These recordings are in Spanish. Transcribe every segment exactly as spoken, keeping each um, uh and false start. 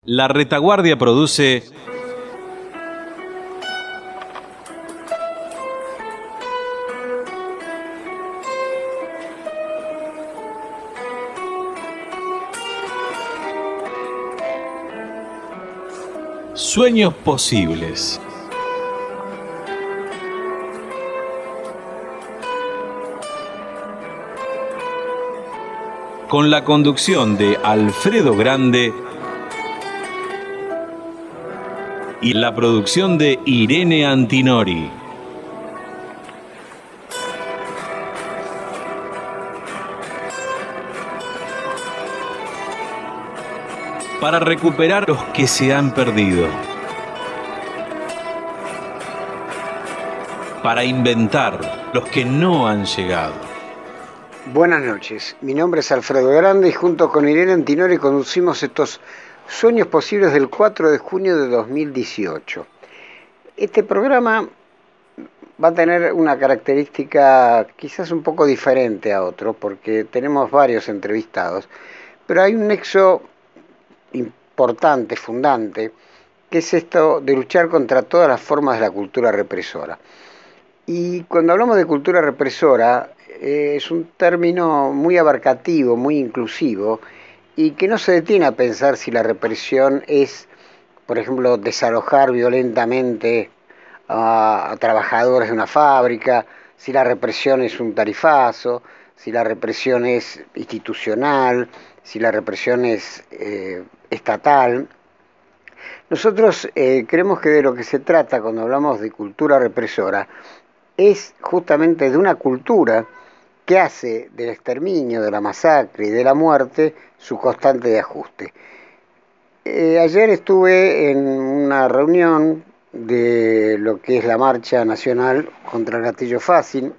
La Retaguardia produce Sueños Posibles. Con la conducción de Alfredo Grande y la producción de Irene Antinori. Para recuperar los que se han perdido. Para inventar los que no han llegado. Buenas noches, mi nombre es Alfredo Grande y junto con Irene Antinori conducimos estos Sueños Posibles del cuatro de junio de dos mil dieciocho. Este programa va a tener una característica quizás un poco diferente a otro porque tenemos varios entrevistados, pero hay un nexo importante, fundante, que es esto de luchar contra todas las formas de la cultura represora. Y cuando hablamos de cultura represora, eh, es un término muy abarcativo, muy inclusivo, y que no se detiene a pensar si la represión es, por ejemplo, desalojar violentamente a, a trabajadores de una fábrica, si la represión es un tarifazo, si la represión es institucional, si la represión es eh, estatal. Nosotros eh, creemos que de lo que se trata cuando hablamos de cultura represora es justamente de una cultura que hace del exterminio, de la masacre y de la muerte su constante de ajuste. Eh, ayer estuve en una reunión de lo que es la Marcha Nacional contra el Gatillo Fácil,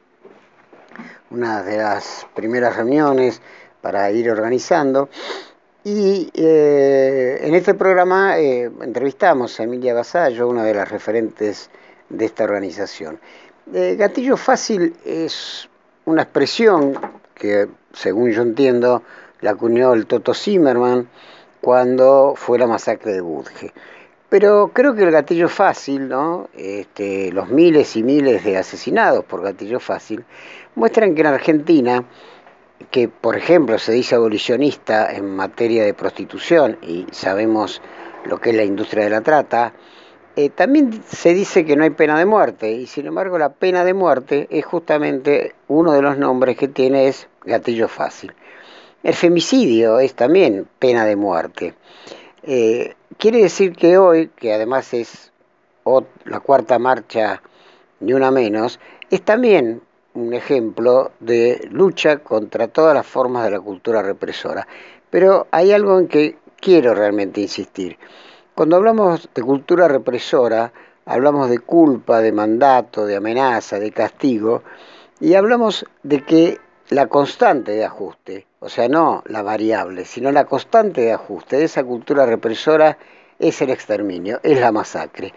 una de las primeras reuniones para ir organizando, y eh, en este programa eh, entrevistamos a Emilia Basallo, una de las referentes de esta organización. Eh, Gatillo Fácil es una expresión que, según yo entiendo, la acuñó el Toto Zimmerman cuando fue la masacre de Budge. Pero creo que el gatillo fácil, ¿no? este, los miles y miles de asesinados por gatillo fácil, muestran que en Argentina, que por ejemplo se dice abolicionista en materia de prostitución, y sabemos lo que es la industria de la trata, eh, también se dice que no hay pena de muerte, y sin embargo la pena de muerte es justamente uno de los nombres que tiene es gatillo fácil. El femicidio es también pena de muerte. Eh, quiere decir que hoy, que además es la cuarta marcha ni una menos, es también un ejemplo de lucha contra todas las formas de la cultura represora. Pero hay algo en que quiero realmente insistir. Cuando hablamos de cultura represora, hablamos de culpa, de mandato, de amenaza, de castigo, y hablamos de que la constante de ajuste, o sea, no la variable, sino la constante de ajuste de esa cultura represora es el exterminio, es la masacre.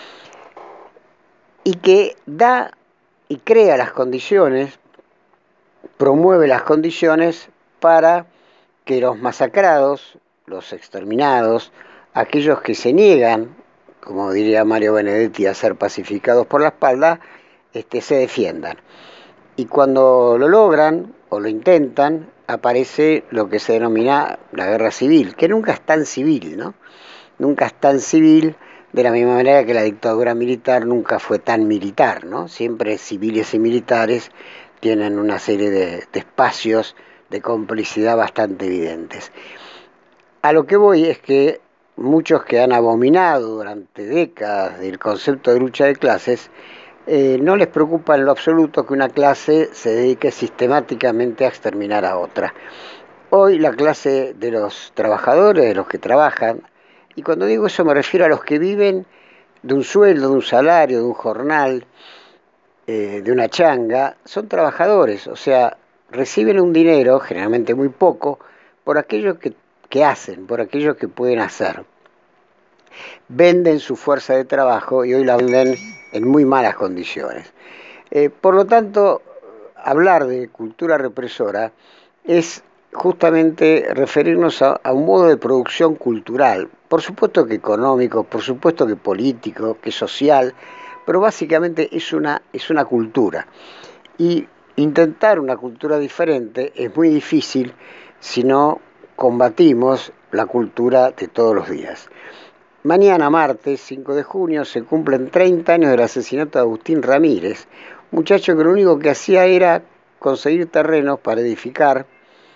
Y que da y crea las condiciones, promueve las condiciones para que los masacrados, los exterminados, aquellos que se niegan, como diría Mario Benedetti, a ser pacificados por la espalda, este, se defiendan. Y cuando lo logran o lo intentan, aparece lo que se denomina la guerra civil, que nunca es tan civil, ¿no? Nunca es tan civil, de la misma manera que la dictadura militar nunca fue tan militar, ¿no? Siempre civiles y militares tienen una serie de, de espacios de complicidad bastante evidentes. A lo que voy es que muchos que han abominado durante décadas del concepto de lucha de clases, Eh, no les preocupa en lo absoluto que una clase se dedique sistemáticamente a exterminar a otra. Hoy la clase de los trabajadores, de los que trabajan, y cuando digo eso me refiero a los que viven de un sueldo, de un salario, de un jornal, eh, de una changa, son trabajadores, o sea, reciben un dinero, generalmente muy poco, por aquello que, que hacen, por aquello que pueden hacer. Venden su fuerza de trabajo y hoy la venden en muy malas condiciones. Eh, por lo tanto, hablar de cultura represora es justamente referirnos a, a un modo de producción cultural, por supuesto que económico, por supuesto que político, que social, pero básicamente es una, es una cultura. Y intentar una cultura diferente es muy difícil si no combatimos la cultura de todos los días. Mañana, martes cinco de junio, se cumplen treinta años del asesinato de Agustín Ramírez, muchacho que lo único que hacía era conseguir terrenos para edificar,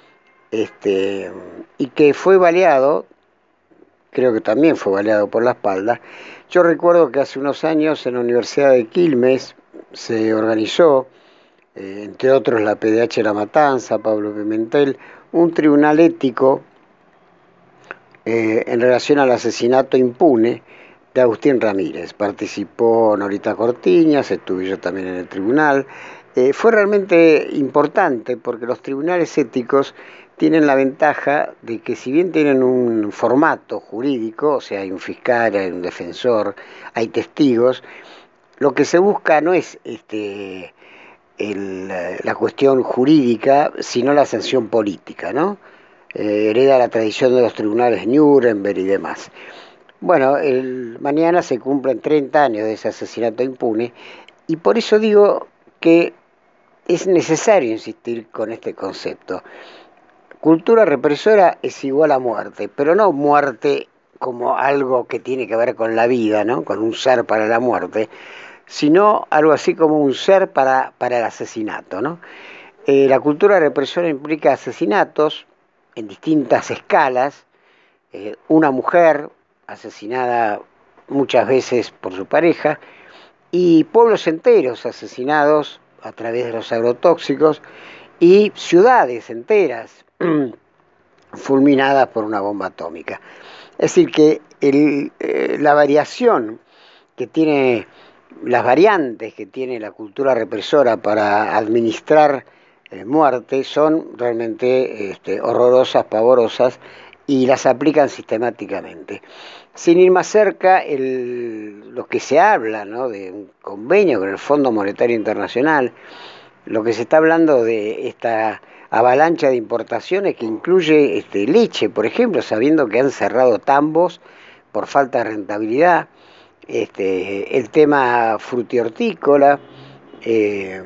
este, y que fue baleado, creo que también fue baleado por la espalda. Yo recuerdo que hace unos años en la Universidad de Quilmes se organizó, eh, entre otros la P D H La Matanza, Pablo Pimentel, un tribunal ético eh, en relación al asesinato impune de Agustín Ramírez. Participó Norita Cortiñas, estuve yo también en el tribunal. Eh, fue realmente importante porque los tribunales éticos tienen la ventaja de que si bien tienen un formato jurídico, o sea, hay un fiscal, hay un defensor, hay testigos, lo que se busca no es este, el, la cuestión jurídica, sino la sanción política, ¿no? Eh, hereda la tradición de los tribunales Nuremberg y demás. Bueno, el, mañana se cumplen treinta años de ese asesinato impune y por eso digo que es necesario insistir con este concepto. Cultura represora es igual a muerte, pero no muerte como algo que tiene que ver con la vida, ¿no? Con un ser para la muerte, sino algo así como un ser para, para el asesinato, ¿no? Eh, la cultura represora implica asesinatos en distintas escalas, eh, una mujer asesinada muchas veces por su pareja, y pueblos enteros asesinados a través de los agrotóxicos, y ciudades enteras fulminadas por una bomba atómica. Es decir, que el, eh, la variación que tiene, las variantes que tiene la cultura represora para administrar eh, muerte son realmente este, horrorosas, pavorosas, y las aplican sistemáticamente. Sin ir más cerca, el, lo que se habla, ¿no?, de un convenio con el Fondo Monetario Internacional, lo que se está hablando de esta avalancha de importaciones que incluye este, leche, por ejemplo, sabiendo que han cerrado tambos por falta de rentabilidad, este, el tema frutihortícola, eh,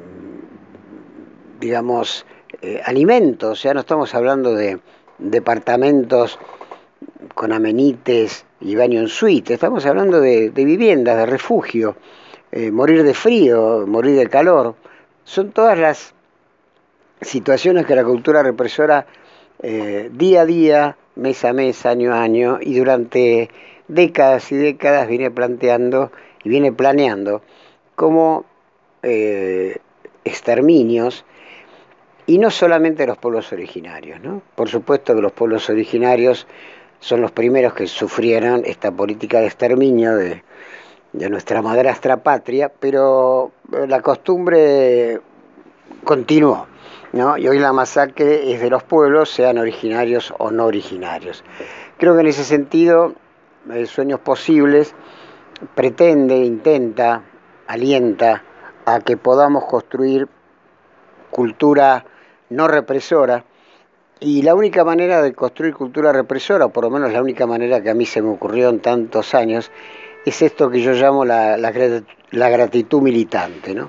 digamos, eh, alimentos, ya no estamos hablando de departamentos con amenites y baño en suite, estamos hablando de, de viviendas, de refugio, eh, morir de frío, morir de calor, son todas las situaciones que la cultura represora eh, día a día, mes a mes, año a año, y durante décadas y décadas viene planteando y viene planeando como eh, exterminios, y no solamente los pueblos originarios, ¿no? Por supuesto que los pueblos originarios son los primeros que sufrieron esta política de exterminio de, de nuestra madrastra patria, pero la costumbre continuó, ¿no? Y hoy la masacre es de los pueblos, sean originarios o no originarios. Creo que en ese sentido, eh, Sueños Posibles pretende, intenta, alienta a que podamos construir cultura no represora, y la única manera de construir cultura represora, o por lo menos la única manera que a mí se me ocurrió en tantos años, es esto que yo llamo la, la, la gratitud militante, ¿no?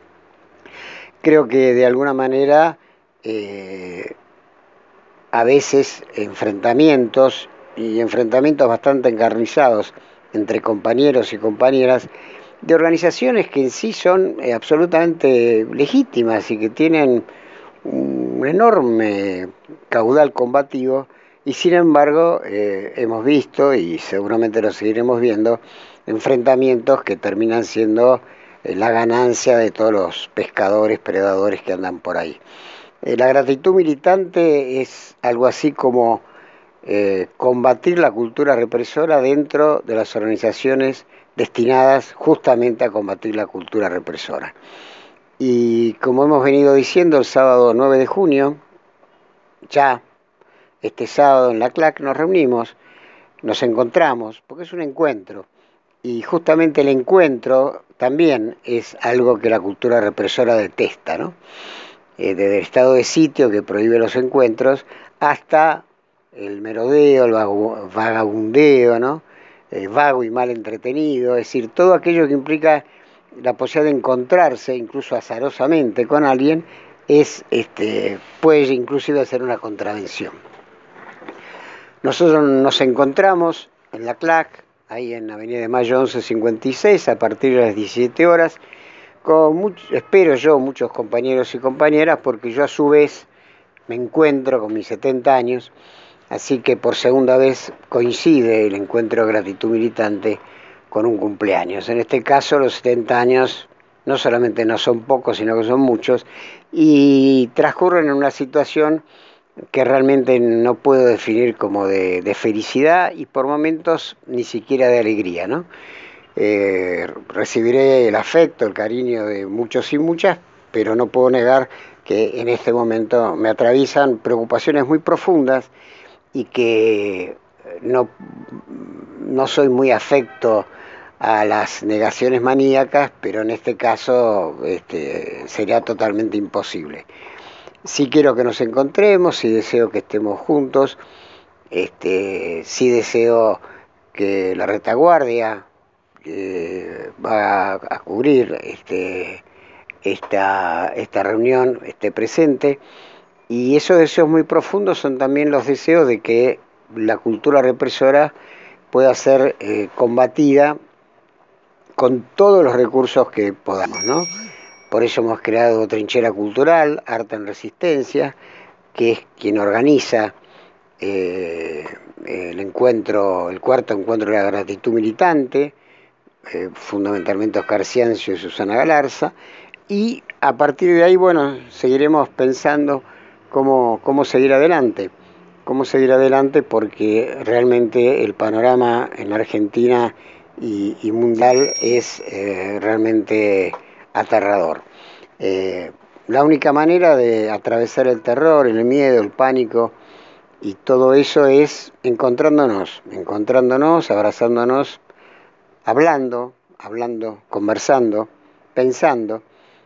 Creo que de alguna manera eh, a veces enfrentamientos, y enfrentamientos bastante encarnizados entre compañeros y compañeras, de organizaciones que en sí son eh, absolutamente legítimas y que tienen un enorme caudal combativo, y sin embargo eh, hemos visto, y seguramente lo seguiremos viendo, enfrentamientos que terminan siendo eh, la ganancia de todos los pescadores, predadores que andan por ahí. Eh, la gratitud militante es algo así como eh, combatir la cultura represora dentro de las organizaciones destinadas justamente a combatir la cultura represora. Y como hemos venido diciendo, el sábado nueve de junio, ya este sábado en la C L A C nos reunimos, nos encontramos, porque es un encuentro, y justamente el encuentro también es algo que la cultura represora detesta, ¿no? Eh, desde el estado de sitio que prohíbe los encuentros hasta el merodeo, el vago, vagabundeo, ¿no? Eh, vago y mal entretenido, es decir, todo aquello que implica la posibilidad de encontrarse, incluso azarosamente, con alguien, es, este, puede inclusive ser una contravención. Nosotros nos encontramos en la C L A C, ahí en Avenida de Mayo once cincuenta y seis, a partir de las diecisiete horas, con mucho, espero yo, muchos compañeros y compañeras, porque yo a su vez me encuentro con mis setenta años, así que por segunda vez coincide el encuentro de gratitud militante con un cumpleaños. En este caso los setenta años no solamente no son pocos, sino que son muchos, y transcurren en una situación que realmente no puedo definir como de, de felicidad y por momentos ni siquiera de alegría, ¿no? Eh, recibiré el afecto, el cariño de muchos y muchas, pero no puedo negar que en este momento me atraviesan preocupaciones muy profundas y que no, no soy muy afecto a las negaciones maníacas, pero en este caso este, sería totalmente imposible. Sí quiero que nos encontremos, sí deseo que estemos juntos, este, sí deseo que la retaguardia que va a cubrir este, esta, esta reunión esté presente, y esos deseos muy profundos son también los deseos de que la cultura represora pueda ser eh, combatida con todos los recursos que podamos, ¿no? Por eso hemos creado Trinchera Cultural, Arte en Resistencia, que es quien organiza eh, el encuentro, el cuarto encuentro de la gratitud militante, eh, fundamentalmente Oscar Ciancio y Susana Galarza, y a partir de ahí, bueno, seguiremos pensando cómo, cómo seguir adelante, cómo seguir adelante, porque realmente el panorama en la Argentina y, y mundial es eh, realmente aterrador. Eh, la única manera de atravesar el terror, el miedo, el pánico y todo eso es encontrándonos, encontrándonos, abrazándonos, hablando, hablando, conversando, pensando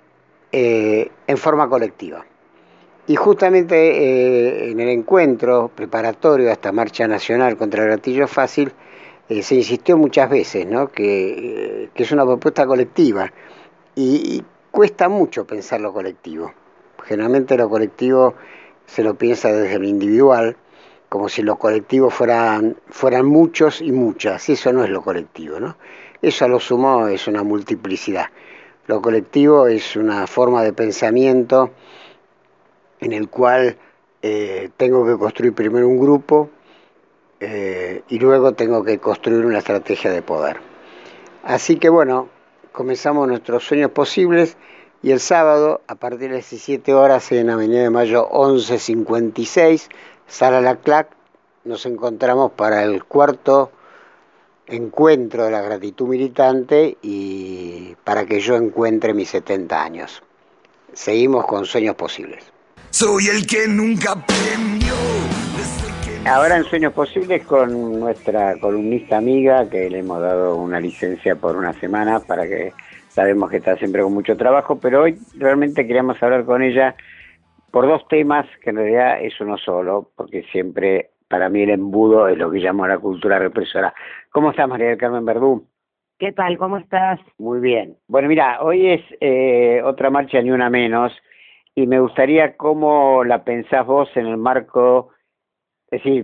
eh, en forma colectiva. Y justamente eh, en el encuentro preparatorio a esta marcha nacional contra el gatillo fácil eh, se insistió muchas veces, ¿no? que, eh, que es una propuesta colectiva y, y cuesta mucho pensar lo colectivo. Generalmente lo colectivo se lo piensa desde lo individual, como si los colectivos fueran, fueran muchos y muchas. Eso no es lo colectivo, ¿no? Eso a lo sumo es una multiplicidad. Lo colectivo es una forma de pensamiento en el cual eh, tengo que construir primero un grupo eh, y luego tengo que construir una estrategia de poder. Así que bueno, comenzamos nuestros sueños posibles y el sábado a partir de las diecisiete horas en Avenida de Mayo once cincuenta y seis, Sala La C L A C, nos encontramos para el cuarto encuentro de la gratitud militante y para que yo encuentre mis setenta años. Seguimos con Sueños Posibles. Soy el que nunca premió. Que... Ahora en Sueños Posibles con nuestra columnista amiga, que le hemos dado una licencia por una semana para que sabemos que está siempre con mucho trabajo, pero hoy realmente queríamos hablar con ella por dos temas que en realidad es uno solo, porque siempre para mí el embudo es lo que llamo la cultura represora. ¿Cómo estás, María del Carmen Verdú? ¿Qué tal? ¿Cómo estás? Muy bien. Bueno, mira, hoy es eh, otra marcha Ni Una Menos, y me gustaría cómo la pensás vos en el marco, es decir,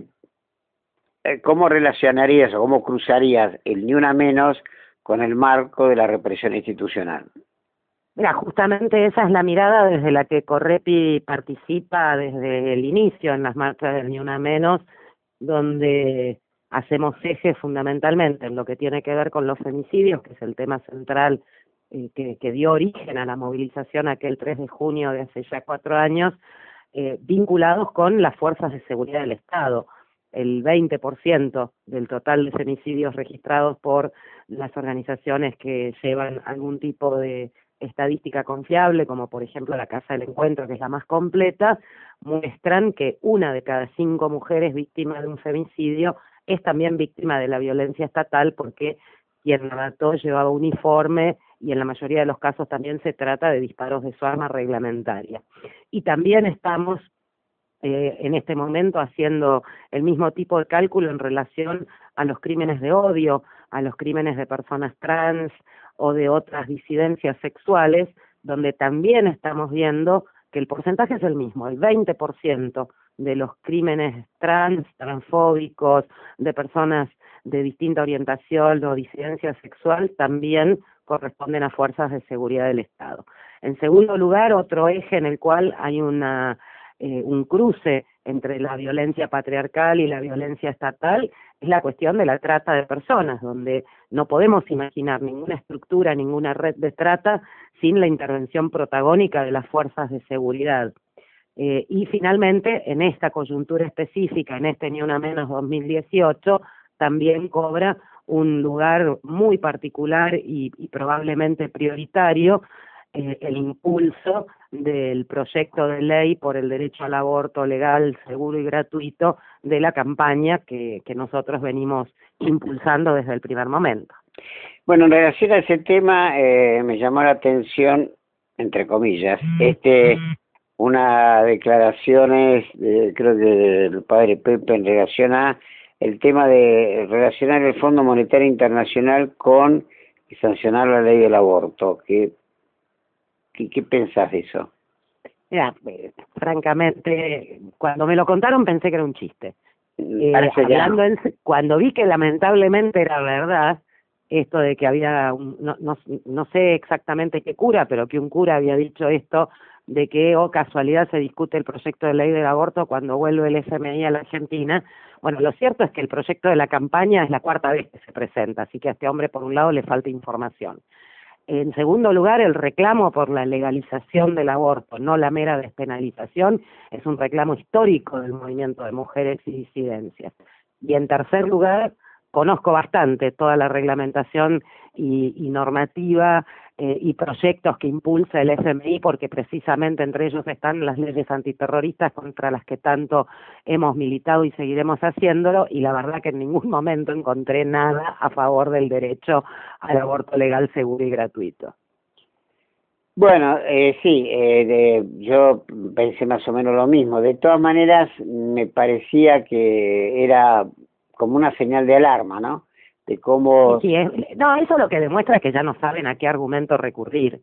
cómo relacionarías o cómo cruzarías el Ni Una Menos con el marco de la represión institucional. Mira, justamente esa es la mirada desde la que Correpi participa desde el inicio en las marchas del Ni Una Menos, donde hacemos eje fundamentalmente en lo que tiene que ver con los femicidios, que es el tema central eh, que, que dio origen a la movilización aquel tres de junio de hace ya cuatro años, eh, vinculados con las fuerzas de seguridad del Estado. El veinte por ciento del total de femicidios registrados por las organizaciones que llevan algún tipo de estadística confiable, como por ejemplo la Casa del Encuentro, que es la más completa, muestran que una de cada cinco mujeres víctimas de un femicidio es también víctima de la violencia estatal, porque quien la mató llevaba uniforme y en la mayoría de los casos también se trata de disparos de su arma reglamentaria. Y también estamos eh, en este momento haciendo el mismo tipo de cálculo en relación a los crímenes de odio, a los crímenes de personas trans o de otras disidencias sexuales, donde también estamos viendo que el porcentaje es el mismo, el veinte por ciento de los crímenes trans, transfóbicos, de personas de distinta orientación o disidencia sexual, también corresponden a fuerzas de seguridad del Estado. En segundo lugar, otro eje en el cual hay una eh, un cruce entre la violencia patriarcal y la violencia estatal es la cuestión de la trata de personas, donde no podemos imaginar ninguna estructura, ninguna red de trata sin la intervención protagónica de las fuerzas de seguridad. Eh, y finalmente, en esta coyuntura específica, en este Ni Una Menos dos mil dieciocho, también cobra un lugar muy particular y, y probablemente prioritario eh, el impulso del proyecto de ley por el derecho al aborto legal, seguro y gratuito de la campaña que, que nosotros venimos impulsando desde el primer momento. Bueno, en relación a ese tema, eh, me llamó la atención, entre comillas, este una declaraciones, de, creo que del padre Pepe, en relación a el tema de relacionar el Fondo Monetario Internacional con y sancionar la ley del aborto. ¿Qué, qué, qué pensás de eso? Mira, eh, francamente, cuando me lo contaron pensé que era un chiste. Eh, hablando en, cuando vi que lamentablemente era verdad, esto de que había, un, no, no, no sé exactamente qué cura, pero que un cura había dicho esto, de que, oh casualidad, se discute el proyecto de ley del aborto cuando vuelve el F M I a la Argentina. Bueno, lo cierto es que el proyecto de la campaña es la cuarta vez que se presenta, así que a este hombre, por un lado, le falta información. En segundo lugar, el reclamo por la legalización del aborto, no la mera despenalización, es un reclamo histórico del movimiento de mujeres y disidencias. Y en tercer lugar, conozco bastante toda la reglamentación y, y normativa eh, y proyectos que impulsa el F M I, porque precisamente entre ellos están las leyes antiterroristas contra las que tanto hemos militado y seguiremos haciéndolo, y la verdad que en ningún momento encontré nada a favor del derecho al aborto legal, seguro y gratuito. Bueno, eh, sí, eh, de, yo pensé más o menos lo mismo. De todas maneras, me parecía que era como una señal de alarma, ¿no? De cómo... Sí, es, no, eso lo que demuestra es que ya no saben a qué argumento recurrir.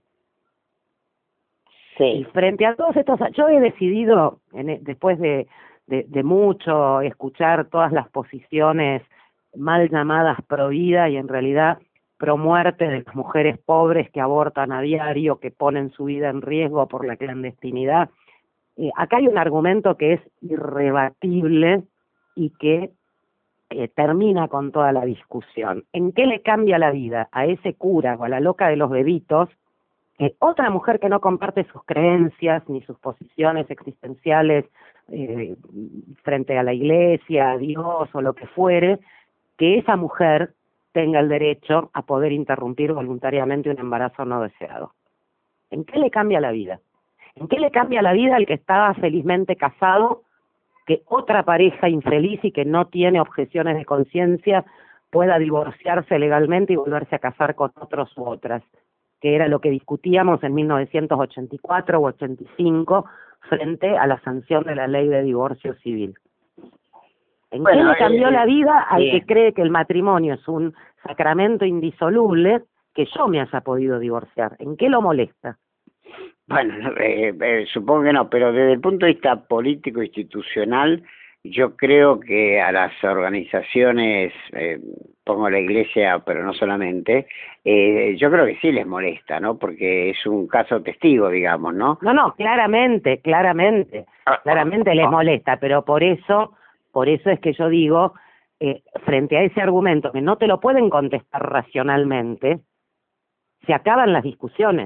Sí. Y frente a todos estos... Yo he decidido, en, después de, de, de mucho escuchar todas las posiciones mal llamadas pro vida y en realidad pro muerte de las mujeres pobres que abortan a diario, que ponen su vida en riesgo por la clandestinidad, eh, acá hay un argumento que es irrebatible y que Eh, termina con toda la discusión. ¿En qué le cambia la vida a ese cura o a la loca de los bebitos eh, otra mujer que no comparte sus creencias ni sus posiciones existenciales eh, frente a la iglesia, a Dios o lo que fuere, que esa mujer tenga el derecho a poder interrumpir voluntariamente un embarazo no deseado? ¿En qué le cambia la vida? ¿En qué le cambia la vida al que estaba felizmente casado, que otra pareja infeliz y que no tiene objeciones de conciencia pueda divorciarse legalmente y volverse a casar con otros u otras? Que era lo que discutíamos en mil novecientos ochenta y cuatro o ochenta y cinco frente a la sanción de la ley de divorcio civil. ¿En bueno, qué le cambió eh, la vida al bien. que cree que el matrimonio es un sacramento indisoluble que yo me haya podido divorciar? ¿En qué lo molesta? Bueno, eh, eh, supongo que no, pero desde el punto de vista político institucional, yo creo que a las organizaciones, eh, pongo la iglesia, pero no solamente, eh, yo creo que sí les molesta, ¿no? Porque es un caso testigo, digamos, ¿no? No, no, claramente, claramente, claramente les molesta, pero por eso, por eso es que yo digo, eh, frente a ese argumento que no te lo pueden contestar racionalmente, se acaban las discusiones.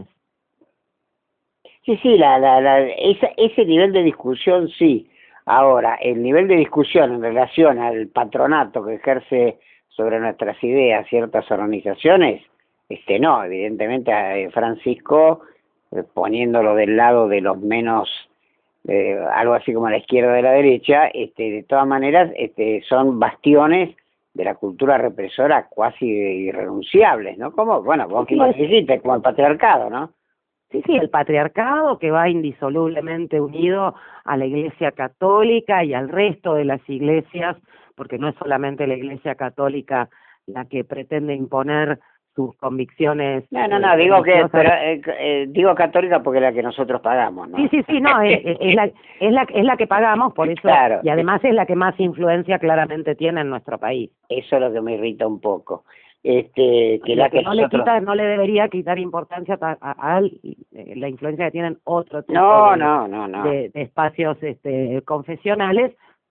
Sí, sí, la, la, la, esa, ese nivel de discusión sí. Ahora, el nivel de discusión en relación al patronato que ejerce sobre nuestras ideas ciertas organizaciones, este no, evidentemente eh, Francisco, eh, poniéndolo del lado de los menos, eh, algo así como a la izquierda de la derecha, este, de todas maneras este, son bastiones de la cultura represora casi irrenunciables, ¿no? Como, bueno, vos que dijiste, como el patriarcado, ¿no? Sí, sí, el patriarcado que va indisolublemente unido a la Iglesia Católica y al resto de las iglesias, porque no es solamente la Iglesia Católica la que pretende imponer sus convicciones. No, no, no, eh, digo que, religiosas. pero, eh, eh, digo católica porque es la que nosotros pagamos, ¿no? Sí, sí, sí, no, es, es, la, es, la, es la que pagamos, por eso, Claro. y además es la que más influencia claramente tiene en nuestro país. Eso es lo que me irrita un poco. Este, que Lo la que que no le nosotros... quita, no le debería quitar importancia a, a, a la influencia que tienen otro tipo No, de, no, no, no. de, de espacios este, confesionales,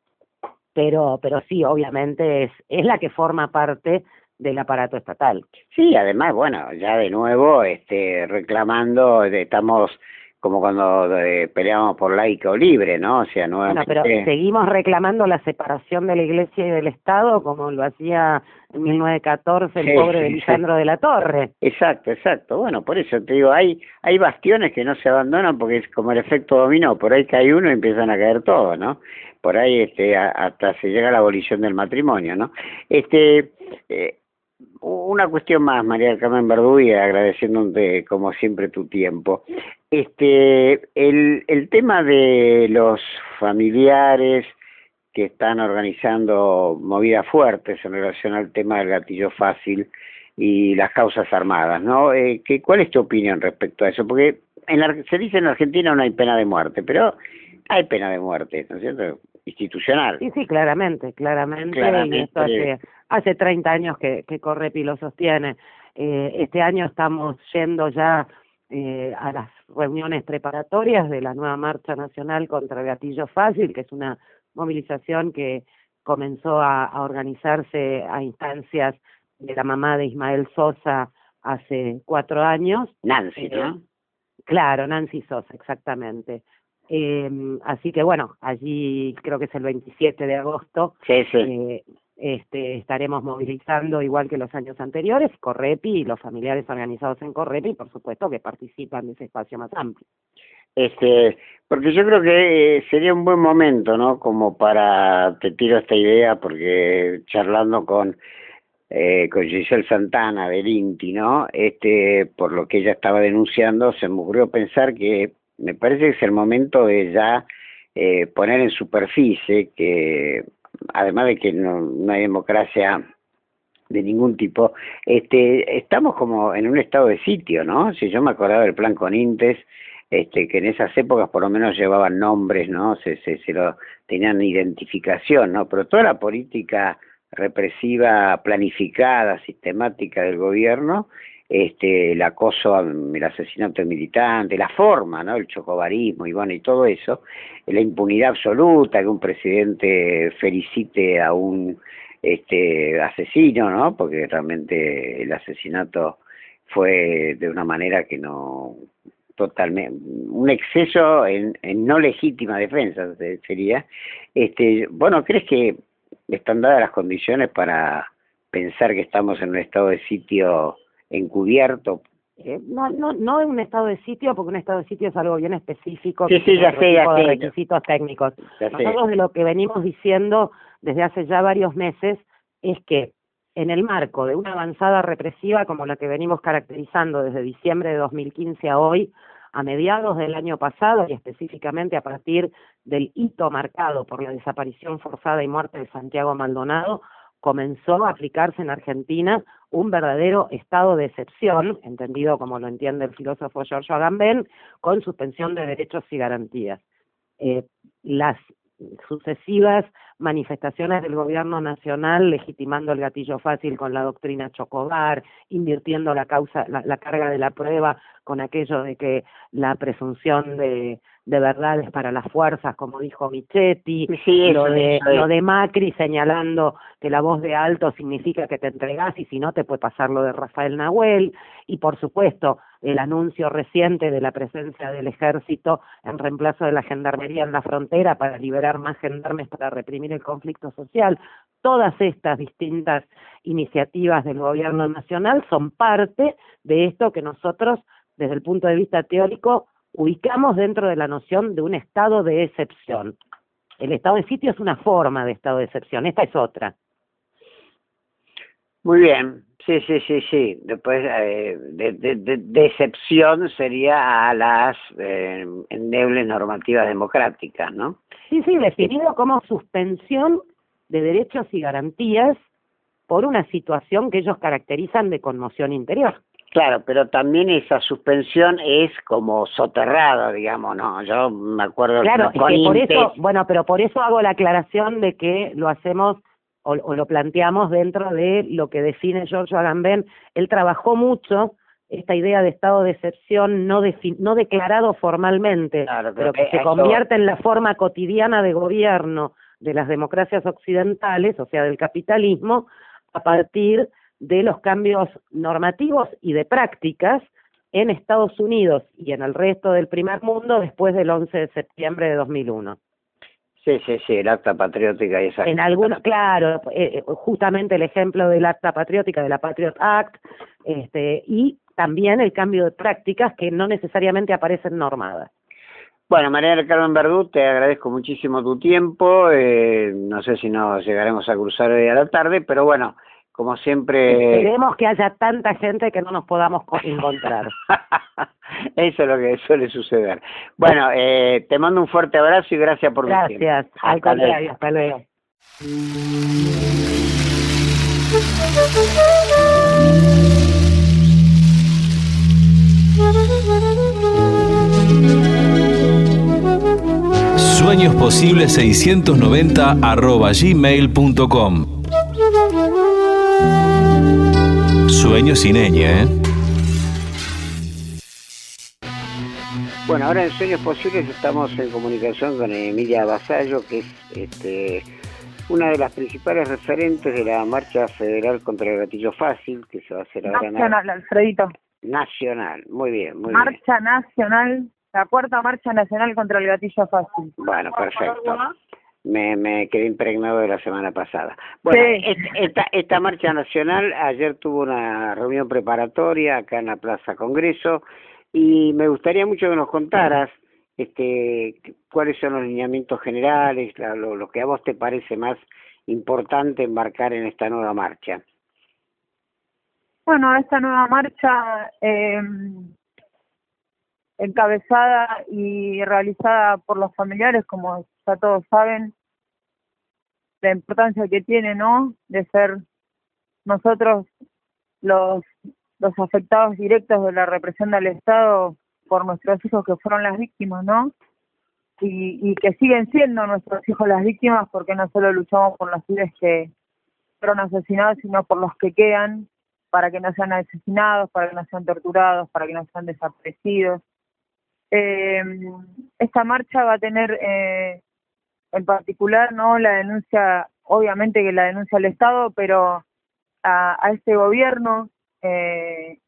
pero pero sí, obviamente es es la que forma parte del aparato estatal. Sí, además, bueno, ya de nuevo este, reclamando, de- estamos como cuando eh, peleamos por laico libre, ¿no? O sea, Bueno, nuevamente... pero seguimos reclamando la separación de la Iglesia y del Estado, como lo hacía en mil novecientos catorce el Sí, pobre sí, de Lisandro de la Torre. Exacto, exacto. Bueno, por eso te digo, hay hay bastiones que no se abandonan porque es como el efecto dominó, por ahí cae uno y empiezan a caer todos, ¿no? Por ahí este a- hasta se llega a la abolición del matrimonio, ¿no? Este eh, una cuestión más, María del Carmen Verdugo, agradeciéndote como siempre tu tiempo. Este el el tema de los familiares que están organizando movidas fuertes en relación al tema del gatillo fácil y las causas armadas, ¿no? Eh, que, ¿Cuál es tu opinión respecto a eso? Porque en la, se dice en Argentina no hay pena de muerte, pero hay pena de muerte, ¿no es cierto? Institucional. Sí, sí, claramente, claramente, Claramente. y esto hace, hace treinta años que, que Correpi lo sostiene. Eh, este año estamos yendo ya eh, a las reuniones preparatorias de la nueva Marcha Nacional contra el Gatillo Fácil, que es una movilización que comenzó a, a organizarse a instancias de la mamá de Ismael Sosa hace cuatro años. Nancy, Eh, ¿no? Claro, Nancy Sosa, exactamente. Eh, así que bueno, allí creo que es el veintisiete de agosto, Sí, sí. eh, este, estaremos movilizando igual que los años anteriores, Correpi y los familiares organizados en Correpi, por supuesto que participan de ese espacio más amplio. Este, porque yo creo que eh, sería un buen momento, ¿no? Como para, te tiro esta idea, porque charlando con eh, con Giselle Santana del INTI, ¿no? Este, por lo que ella estaba denunciando, se me ocurrió pensar que me parece que es el momento de ya eh, poner en superficie que, además de que no, no hay democracia de ningún tipo, este, estamos como en un estado de sitio, ¿no? Si yo me acordaba del plan Conintes, este, que en esas épocas por lo menos llevaban nombres, ¿no? Se, se, se lo tenían identificación, ¿no? Pero toda la política represiva, planificada, sistemática del gobierno, este, el acoso, el asesinato de militantes, la forma, ¿no? El chocobarismo y bueno, y todo eso, la impunidad absoluta, que un presidente felicite a un este asesino, ¿no? Porque realmente el asesinato fue de una manera que no, totalmente, un exceso en, en no legítima defensa sería. Este, bueno, ¿crees que están dadas las condiciones para pensar que estamos en un estado de sitio encubierto? Eh, no, no, no en un estado de sitio, porque un estado de sitio es algo bien específico, Sí, que sí, tiene ya otro sé, ya tipo de sé. requisitos técnicos. Ya sé. Nosotros de lo que venimos diciendo desde hace ya varios meses es que en el marco de una avanzada represiva como la que venimos caracterizando desde diciembre de dos mil quince a hoy, a mediados del año pasado y específicamente a partir del hito marcado por la desaparición forzada y muerte de Santiago Maldonado, comenzó a aplicarse en Argentina un verdadero estado de excepción, entendido como lo entiende el filósofo Giorgio Agamben, con suspensión de derechos y garantías. Eh, las sucesivas manifestaciones del gobierno nacional legitimando el gatillo fácil con la doctrina Chocobar, invirtiendo la causa, la, la carga de la prueba con aquello de que la presunción de, de verdad es para las fuerzas, como dijo Michetti, Sí, lo eso, de eso es. lo de Macri señalando que la voz de alto significa que te entregás y si no te puede pasar lo de Rafael Nahuel, y por supuesto el anuncio reciente de la presencia del ejército en reemplazo de la gendarmería en la frontera para liberar más gendarmes para reprimir el conflicto social. Todas estas distintas iniciativas del gobierno nacional son parte de esto que nosotros, desde el punto de vista teórico, ubicamos dentro de la noción de un estado de excepción. El estado de sitio es una forma de estado de excepción, esta es otra. Muy bien, Sí, sí, sí, sí. Después, eh, de, de, de, de excepción sería a las eh, endebles normativas democráticas, ¿no? Sí, sí, definido como suspensión de derechos y garantías por una situación que ellos caracterizan de conmoción interior. Claro, pero también esa suspensión es como soterrada, digamos, ¿no? Yo me acuerdo... Claro, con es que por Intes... eso, bueno, pero por eso hago la aclaración de que lo hacemos o, o lo planteamos dentro de lo que define Giorgio Agamben. Él trabajó mucho esta idea de estado de excepción no, no declarado formalmente, Claro, pero que se eso... convierte en la forma cotidiana de gobierno de las democracias occidentales, o sea, del capitalismo, a partir de los cambios normativos y de prácticas en Estados Unidos y en el resto del primer mundo después del once de septiembre de dos mil uno. Sí, sí, sí, el acta patriótica y esa... En algunos, claro, eh, justamente el ejemplo del acta patriótica, de la Patriot Act, este, y también el cambio de prácticas que no necesariamente aparecen normadas. Bueno, María del Carmen Verdú, te agradezco muchísimo tu tiempo, eh, no sé si nos llegaremos a cruzar hoy a la tarde, pero bueno, como siempre... Esperemos que haya tanta gente que no nos podamos encontrar. Eso es lo que suele suceder. Bueno, eh, te mando un fuerte abrazo y gracias por tu tiempo. Gracias, al contrario, hasta luego. Sueños Posibles seiscientos noventa arroba gmail punto com. Sueños sin ñ, ¿eh? Bueno, ahora en Sueños Posibles estamos en comunicación con Emilia Vasallo, que es este, una de las principales referentes de la marcha federal contra el gatillo fácil, que se va a hacer ahora... Nacional, Alfredito. Nacional, muy bien, muy marcha bien. Marcha nacional, la cuarta marcha nacional contra el gatillo fácil. Bueno, perfecto. Me, me quedé impregnado de la semana pasada. Bueno, sí. esta, esta marcha nacional ayer tuvo una reunión preparatoria acá en la Plaza Congreso y me gustaría mucho que nos contaras este, cuáles son los lineamientos generales, lo, lo que a vos te parece más importante embarcar en esta nueva marcha. Bueno, esta nueva marcha eh, encabezada y realizada por los familiares, como ya todos saben, la importancia que tiene, ¿no?, de ser nosotros los, los afectados directos de la represión del Estado por nuestros hijos que fueron las víctimas, ¿no? Y, y que siguen siendo nuestros hijos las víctimas, porque no solo luchamos por los pibes que fueron asesinados, sino por los que quedan, para que no sean asesinados, para que no sean torturados, para que no sean desaparecidos. Eh, esta marcha va a tener eh, en particular, no la denuncia, obviamente que la denuncia al Estado, pero a, a este gobierno, eh,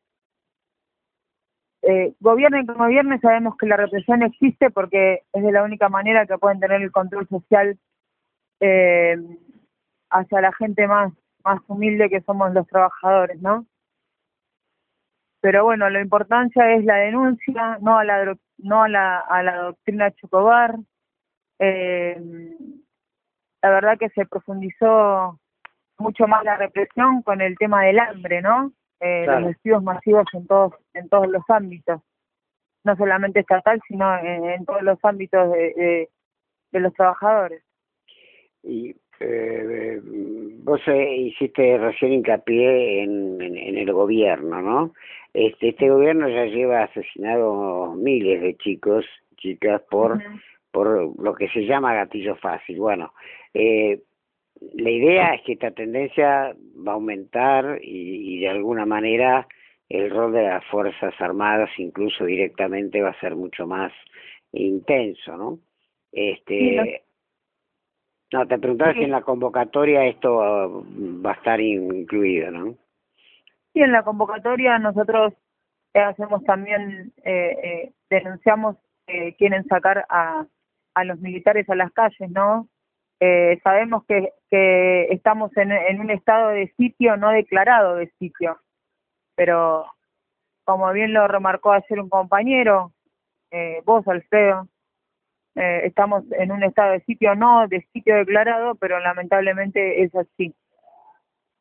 eh, gobierne como gobierne, sabemos que la represión existe porque es de la única manera que pueden tener el control social eh, hacia la gente más más humilde que somos los trabajadores, ¿no? Pero bueno, la importancia es la denuncia, no a la no a la a la doctrina Chocobar. Eh, la verdad que se profundizó mucho más la represión con el tema del hambre, ¿no? Eh, claro. Los despidos masivos en todos en todos los ámbitos, no solamente estatal, sino en, en todos los ámbitos de, de, de los trabajadores. Y eh, vos eh, hiciste recién hincapié en, en, en el gobierno, ¿no? Este, este gobierno ya lleva asesinado miles de chicos, chicas, por, uh-huh. por lo que se llama gatillo fácil. Bueno, eh, la idea es que esta tendencia va a aumentar y, y de alguna manera el rol de las Fuerzas Armadas incluso directamente va a ser mucho más intenso, ¿no? Este, sí, no. No, te preguntaba sí. si en la convocatoria esto va a estar incluido, ¿no? Sí, en la convocatoria nosotros eh, hacemos también, eh, eh, denunciamos que eh, quieren sacar a, a los militares a las calles, ¿no? Eh, sabemos que, que estamos en, en un estado de sitio no declarado de sitio, pero como bien lo remarcó ayer un compañero, eh, vos, Alfredo, Eh, estamos en un estado de sitio no de sitio declarado, pero lamentablemente es así.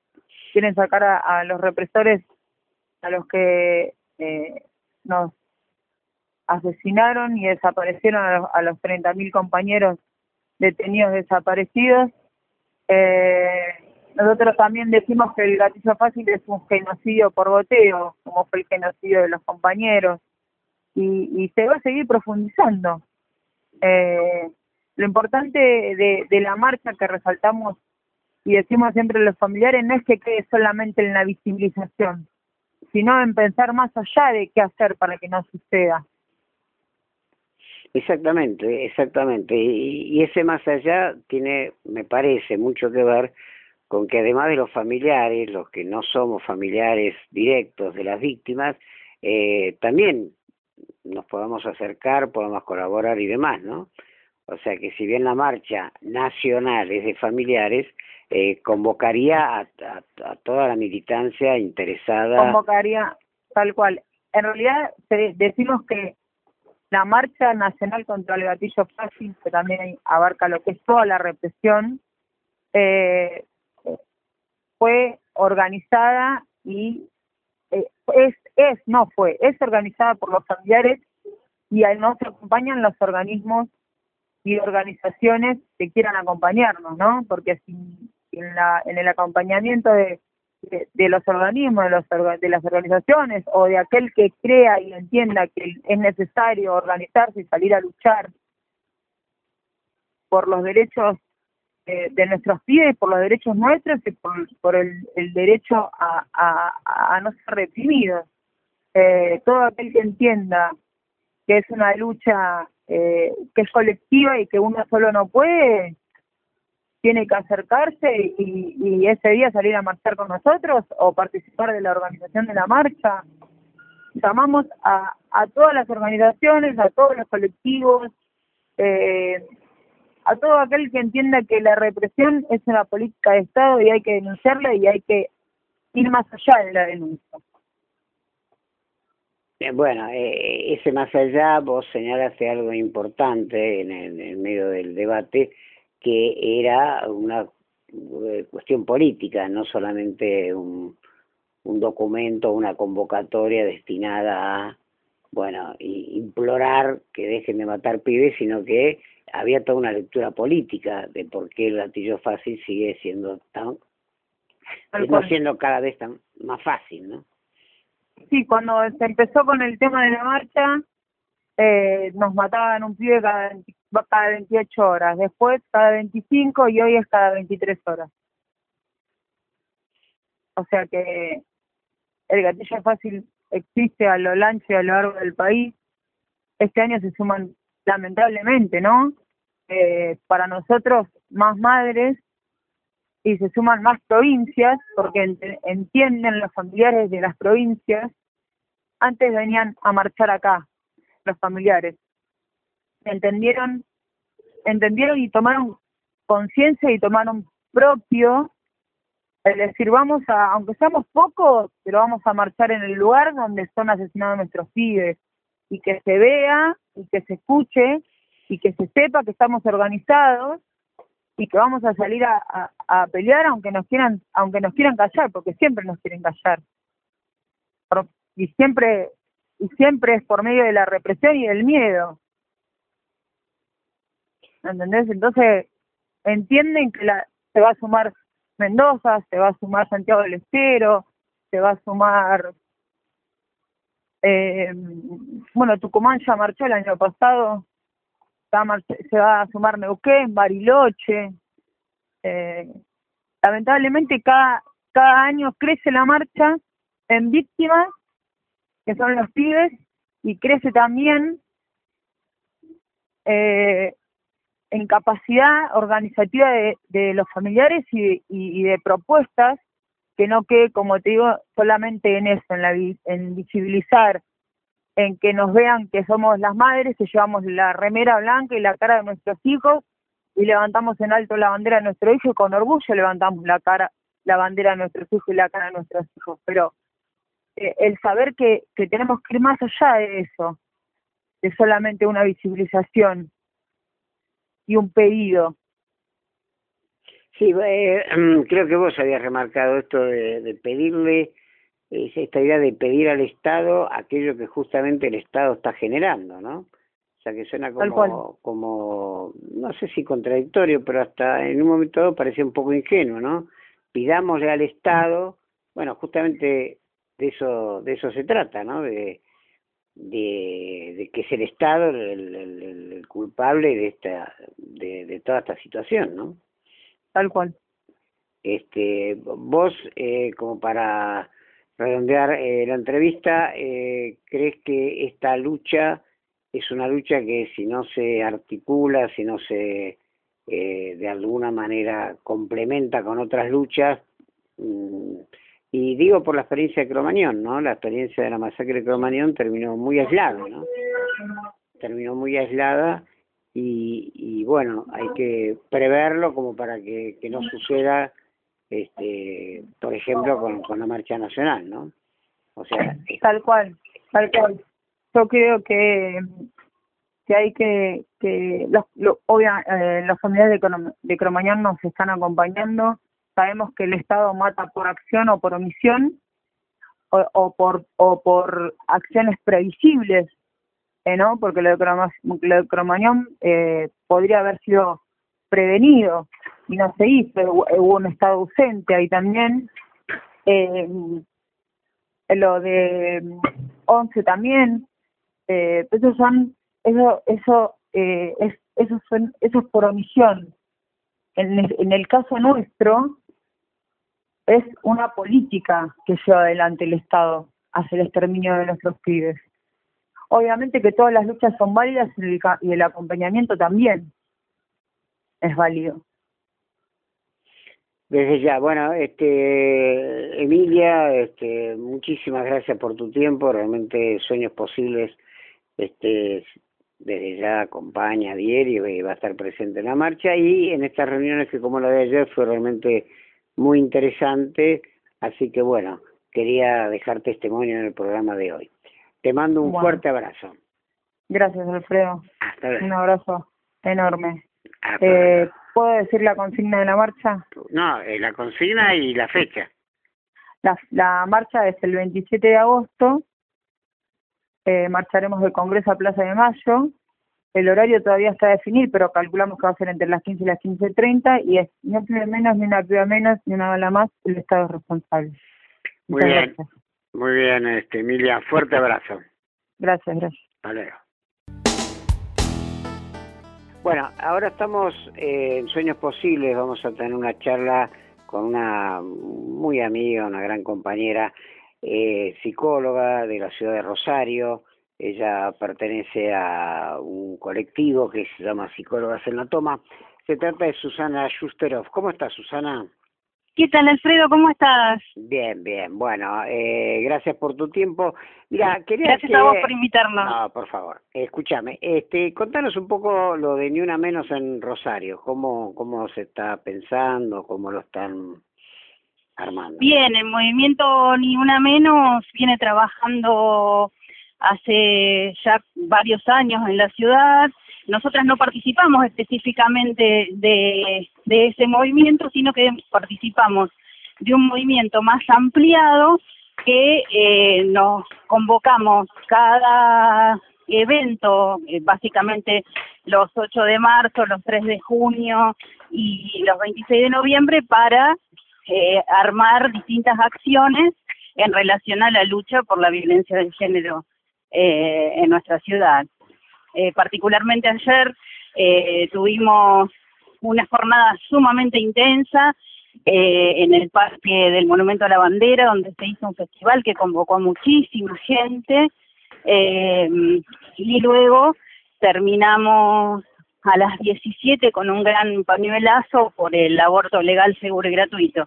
quieren sacar a, a los represores, a los que eh, nos asesinaron y desaparecieron a los, a los treinta mil compañeros detenidos desaparecidos. Eh, nosotros también decimos que el gatillo fácil es un genocidio por goteo, como fue el genocidio de los compañeros, y, y se va a seguir profundizando. Eh, lo importante de, de la marcha que resaltamos y decimos siempre a los familiares no es que quede solamente en la visibilización, sino en pensar más allá de qué hacer para que no suceda. Exactamente, exactamente. Y, y ese más allá tiene, me parece, mucho que ver con que además de los familiares, los que no somos familiares directos de las víctimas, eh, también nos podamos acercar, podamos colaborar y demás, ¿no? O sea que si bien la marcha nacional es de familiares, eh, convocaría a, a, a toda la militancia interesada. Convocaría, tal cual. En realidad decimos que la marcha nacional contra el gatillo fácil, que también abarca lo que es toda la represión, eh, fue organizada y eh, es, es, no fue, es organizada por los familiares y nos acompañan los organismos y organizaciones que quieran acompañarnos, ¿no? Porque si en, la, en el acompañamiento de, de, de los organismos, de, los, de las organizaciones o de aquel que crea y entienda que es necesario organizarse y salir a luchar por los derechos eh, de nuestros pibes, por los derechos nuestros y por, por el, el derecho a, a, a no ser reprimidos. Eh, todo aquel que entienda que es una lucha eh, que es colectiva y que uno solo no puede, tiene que acercarse y, y ese día salir a marchar con nosotros o participar de la organización de la marcha. Llamamos a, a todas las organizaciones, a todos los colectivos, eh, a todo aquel que entienda que la represión es una política de Estado y hay que denunciarla y hay que ir más allá de la denuncia. Bueno, eh, ese más allá, vos señalaste algo importante en el, en el medio del debate, que era una eh, cuestión política, no solamente un, un documento, una convocatoria destinada a, bueno, implorar que dejen de matar pibes, sino que había toda una lectura política de por qué el gatillo fácil sigue siendo tan, no siendo cada vez tan más fácil, ¿no? Sí, cuando se empezó con el tema de la marcha, eh, nos mataban un pibe cada, cada veintiocho horas, después cada veinticinco y hoy es cada veintitrés horas. O sea que el gatillo fácil existe a lo ancho y a lo largo del país. Este año se suman, lamentablemente, ¿no? Eh, para nosotros, más madres, y se suman más provincias, porque ent entienden los familiares de las provincias. Antes venían a marchar acá, los familiares. Entendieron, entendieron y tomaron conciencia y tomaron propio el decir, vamos a, aunque seamos pocos, pero vamos a marchar en el lugar donde son asesinados nuestros pibes, y que se vea, y que se escuche, y que se sepa que estamos organizados, y que vamos a salir a, a, a pelear aunque nos quieran aunque nos quieran callar, porque siempre nos quieren callar. Por, y siempre y siempre es por medio de la represión y del miedo. ¿Entendés? Entonces, entienden que la, se va a sumar Mendoza, se va a sumar Santiago del Estero, se va a sumar... Eh, bueno, Tucumán ya marchó el año pasado, se va a sumar Neuquén, Bariloche. Eh, lamentablemente cada, cada año crece la marcha en víctimas, que son los pibes, y crece también eh, en capacidad organizativa de, de los familiares y, y, y de propuestas, que no quede, como te digo, solamente en eso, en, la, en visibilizar, en que nos vean que somos las madres, que llevamos la remera blanca y la cara de nuestros hijos, y levantamos en alto la bandera de nuestro hijo, y con orgullo levantamos la cara, la bandera de nuestros hijos y la cara de nuestros hijos. Pero eh, el saber que, que tenemos que ir más allá de eso, de solamente una visibilización y un pedido. Sí, eh, creo que vos habías remarcado esto de, de pedirle, eh, esta idea de pedir al Estado aquello que justamente el Estado está generando, ¿no? O sea, que suena Tal cual. como, como, no sé si contradictorio, pero hasta en un momento dado parecía un poco ingenuo, ¿no? Pidámosle al Estado, bueno, justamente de eso, de eso se trata, ¿no? De, de, de que es el Estado el, el, el- el culpable de esta, de, de toda esta situación, ¿no? Tal cual. Este, vos, eh, como para redondear eh, la entrevista, eh, ¿crees que esta lucha es una lucha que si no se articula, si no se eh, de alguna manera complementa con otras luchas? mm, y digo por la experiencia de Cromañón, ¿no? La experiencia de la masacre de Cromañón terminó muy aislada, ¿no? Terminó muy aislada y, y bueno, hay que preverlo como para que, que no suceda, este, por ejemplo, con, con la marcha nacional, ¿no? O sea, eh, Tal cual, tal cual. Yo creo que, que hay que, que los, lo, obvia, eh, las familias de, Crom- de Cromañón nos están acompañando. Sabemos que el Estado mata por acción o por omisión, o, o por o por acciones previsibles, eh, ¿no? Porque lo de, Croma- lo de Cromañón eh, podría haber sido prevenido y no se hizo. Hubo, hubo un Estado ausente ahí también. Eh, lo de once también, eh, esos son, eso, eso, eh, es, esos son, eso es por omisión. En el, en el caso nuestro, es una política que lleva adelante el Estado hacia el exterminio de nuestros pibes. Obviamente que todas las luchas son válidas y el, ca- y el acompañamiento también es válido. desde ya, bueno, este, Emilia, este, muchísimas gracias por tu tiempo, realmente Sueños Posibles, este, desde ya acompaña a Dier y va a estar presente en la marcha y en estas reuniones que como la de ayer fue realmente muy interesante, así que bueno, quería dejar testimonio en el programa de hoy. Te mando un Bueno, fuerte abrazo. gracias, Alfredo. Hasta Un luego. abrazo enorme. Hasta Eh, luego. ¿Puedo decir la consigna de la marcha? No, eh, la consigna y la fecha. La, la marcha es el veintisiete de agosto, eh, marcharemos del Congreso a Plaza de Mayo. El horario todavía está a definir, pero calculamos que va a ser entre las quince y las quince treinta y es ni un pibe menos, ni una piba menos, ni una bala más, el Estado es responsable. Muy Muchas bien, gracias. muy bien, este, Emilia, fuerte abrazo. Gracias, gracias. Hasta luego. Bueno, ahora estamos eh, en Sueños Posibles, vamos a tener una charla con una muy amiga, una gran compañera, eh, psicóloga de la ciudad de Rosario. Ella pertenece a un colectivo que se llama Psicólogas en la Toma. Se trata de Susana Schusterov. ¿Cómo estás, Susana? ¿Qué tal, Alfredo? ¿Cómo estás? Bien, bien. Bueno, eh, gracias por tu tiempo. Mira, quería Gracias que... a vos por invitarnos. No, por favor. Escúchame, este, contanos un poco lo de Ni Una Menos en Rosario. ¿Cómo, cómo se está pensando? ¿Cómo lo están armando? Bien, el movimiento Ni Una Menos viene trabajando hace ya varios años en la ciudad. Nosotras no participamos específicamente de, de ese movimiento, sino que participamos de un movimiento más ampliado que eh, nos convocamos cada evento, eh, básicamente los ocho de marzo, los tres de junio y los veintiséis de noviembre para eh, armar distintas acciones en relación a la lucha por la violencia de género eh, en nuestra ciudad. Eh, particularmente ayer eh, tuvimos una jornada sumamente intensa eh, en el Parque del Monumento a la Bandera, donde se hizo un festival que convocó a muchísima gente, eh, y luego terminamos a las diecisiete con un gran pañuelazo por el aborto legal, seguro y gratuito.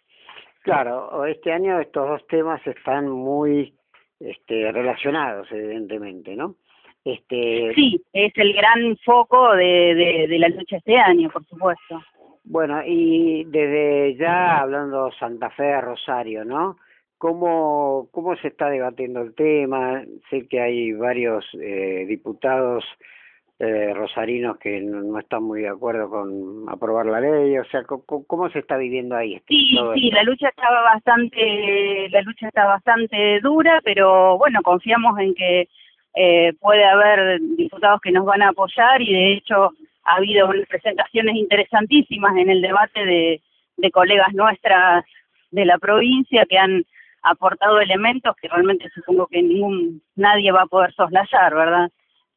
Claro, este año estos dos temas están muy este, relacionados, evidentemente, ¿no? Este, Sí, es el gran foco de, de, de la lucha este año, por supuesto. Bueno, y desde ya hablando Santa Fe, Rosario, ¿no? ¿Cómo, cómo se está debatiendo el tema? Sé que hay varios eh, diputados eh, rosarinos que no, no están muy de acuerdo con aprobar la ley, o sea, ¿cómo, cómo se está viviendo ahí? Este, Sí, sí, esto? la lucha estaba bastante, la lucha está bastante dura, pero bueno, confiamos en que eh, puede haber diputados que nos van a apoyar y de hecho ha habido unas presentaciones interesantísimas en el debate de, de colegas nuestras de la provincia que han aportado elementos que realmente supongo que ningún nadie va a poder soslayar, ¿verdad?